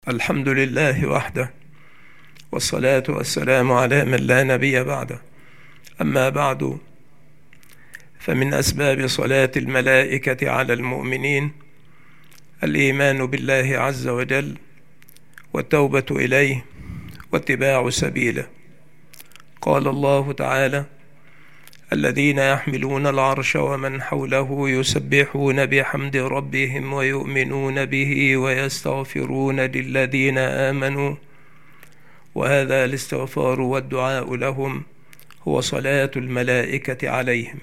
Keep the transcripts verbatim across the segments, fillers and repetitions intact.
الحمد لله وحده، والصلاة والسلام على من لا نبي بعده. أما بعد، فمن أسباب صلاة الملائكة على المؤمنين الإيمان بالله عز وجل، والتوبة إليه، واتباع سبيله. قال الله تعالى: الذين يحملون العرش ومن حوله يسبحون بحمد ربهم ويؤمنون به ويستغفرون للذين آمنوا. وهذا الاستغفار والدعاء لهم هو صلاة الملائكة عليهم.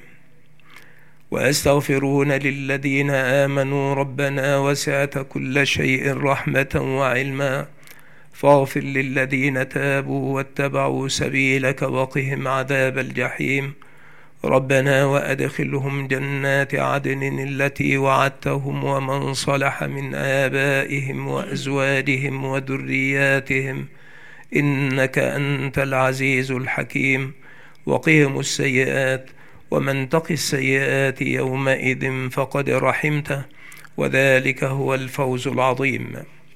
ويستغفرون للذين آمنوا: ربنا وسعت كل شيء رحمة وعلما فاغفر للذين تابوا واتبعوا سبيلك وقهم عذاب الجحيم. ربنا وأدخلهم جنات عدن التي وعدتهم ومن صلح من آبائهم وأزواجهم وذرياتهم إنك أنت العزيز الحكيم. وقهم السيئات ومن تق السيئات يومئذ فقد رحمته، وذلك هو الفوز العظيم.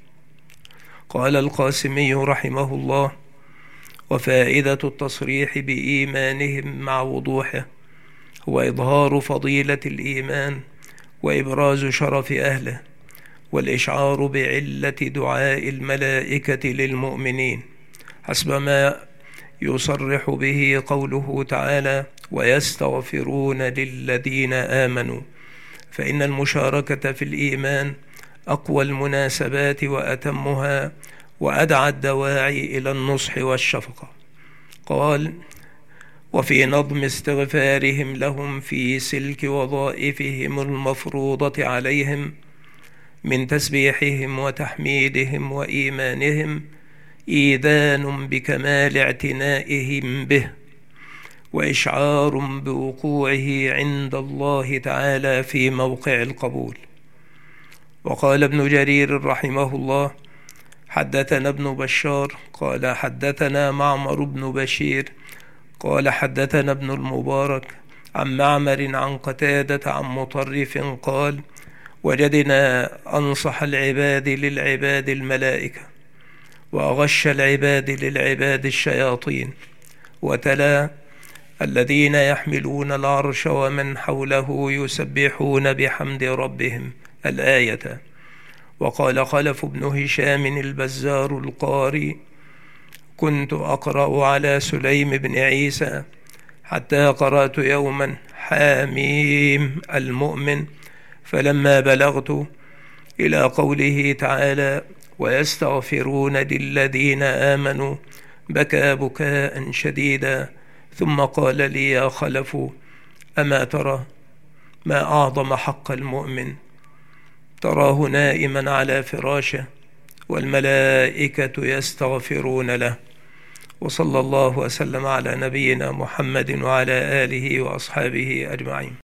قال القاسمي رحمه الله: وفائدة التصريح بإيمانهم مع وضوحه هو إظهار فضيلة الإيمان وإبراز شرف أهله، والإشعار بعلة دعاء الملائكة للمؤمنين، حسب ما يصرح به قوله تعالى: ويستغفرون للذين آمنوا. فإن المشاركة في الإيمان أقوى المناسبات وأتمها وأدعى الدواعي إلى النصح والشفقة. قال: وفي نظم استغفارهم لهم في سلك وظائفهم المفروضة عليهم من تسبيحهم وتحميدهم وإيمانهم إيذان بكمال اعتنائهم به، وإشعار بوقوعه عند الله تعالى في موقع القبول. وقال ابن جرير رحمه الله: حدثنا ابن بشار قال حدثنا معمر بن بشير قال حدثنا ابن المبارك عن معمر عن قتادة عن مطرف قال: وجدنا أنصح العباد للعباد الملائكة، وأغش العباد للعباد الشياطين. وتلا: الذين يحملون العرش ومن حوله يسبحون بحمد ربهم الآية. وقال خلف بن هشام البزار القاري: كنت أقرأ على سليم بن عيسى حتى قرأت يوما حاميم المؤمن، فلما بلغت إلى قوله تعالى: ويستغفرون للذين آمنوا بكى بكاء شديدا، ثم قال لي: يا خلف، أما ترى ما أعظم حق المؤمن؟ تراه نائما على فراشه والملائكة يستغفرون له. وصلى الله وسلم على نبينا محمد وعلى آله وأصحابه أجمعين.